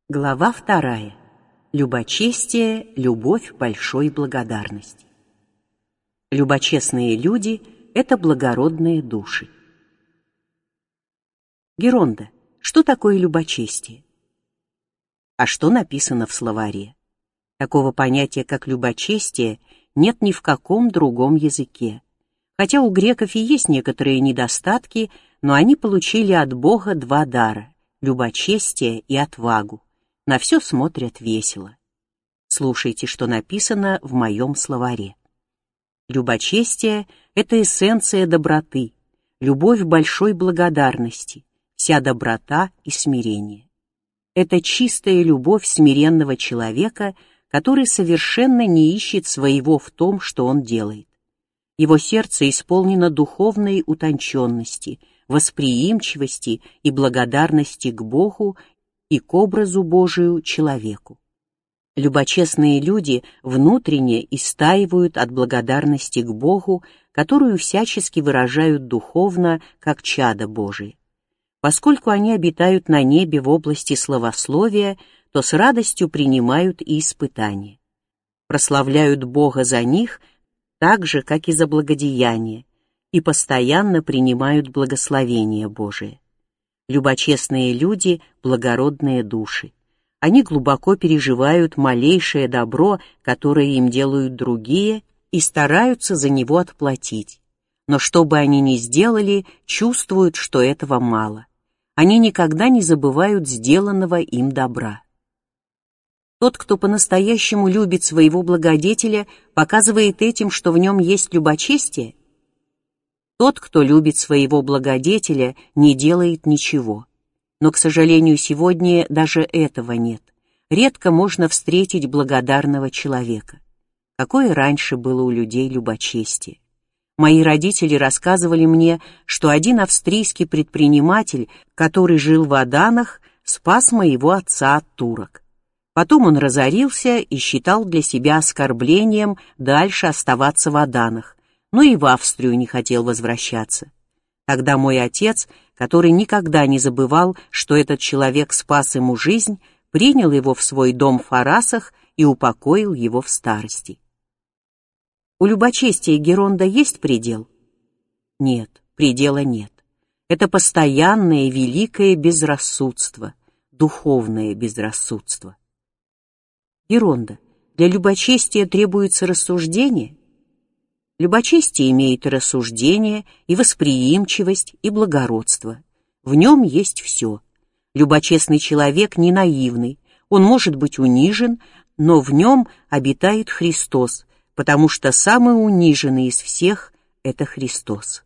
Глава 2. Любочестие, любовь большой благодарности. Любочестные люди — это благородные души. Геронда, что такое любочестие? А что написано в словаре? Такого понятия, как любочестие, нет ни в каком другом языке. Хотя у греков и есть некоторые недостатки, но они получили от Бога два дара — любочестие и отвагу. На все смотрят весело. Слушайте, что написано в моем словаре. Любочестие — это эссенция доброты, любовь большой благодарности, вся доброта и смирение. Это чистая любовь смиренного человека, который совершенно не ищет своего в том, что он делает. Его сердце исполнено духовной утонченности, восприимчивости и благодарности к Богу и к образу Божию человеку. Любочестные люди внутренне истаивают от благодарности к Богу, которую всячески выражают духовно, как чадо Божие. Поскольку они обитают на небе в области славословия, то с радостью принимают и испытания. Прославляют Бога за них так же, как и за благодеяние, и постоянно принимают благословение Божие. Любочестные люди — благородные души. Они глубоко переживают малейшее добро, которое им делают другие, и стараются за него отплатить. Но что бы они ни сделали, чувствуют, что этого мало. Они никогда не забывают сделанного им добра. Тот, кто по-настоящему любит своего благодетеля, показывает этим, что в нем есть любочестие. Тот, кто любит своего благодетеля, не делает ничего. Но, к сожалению, сегодня даже этого нет. Редко можно встретить благодарного человека. Какое раньше было у людей любочестие. Мои родители рассказывали мне, что один австрийский предприниматель, который жил в Аданах, спас моего отца от турок. Потом он разорился и считал для себя оскорблением дальше оставаться в Аданах, но и в Австрию не хотел возвращаться. Тогда мой отец, который никогда не забывал, что этот человек спас ему жизнь, принял его в свой дом в Фарасах и упокоил его в старости. У любочестия Геронда есть предел? Нет, предела нет. Это постоянное великое безрассудство, духовное безрассудство. Геронда, для любочестия требуется рассуждение? Любочестие имеет и рассуждение, и восприимчивость, и благородство. В нем есть все. Любочестный человек не наивный, он может быть унижен, но в нем обитает Христос, потому что самый униженный из всех — это Христос.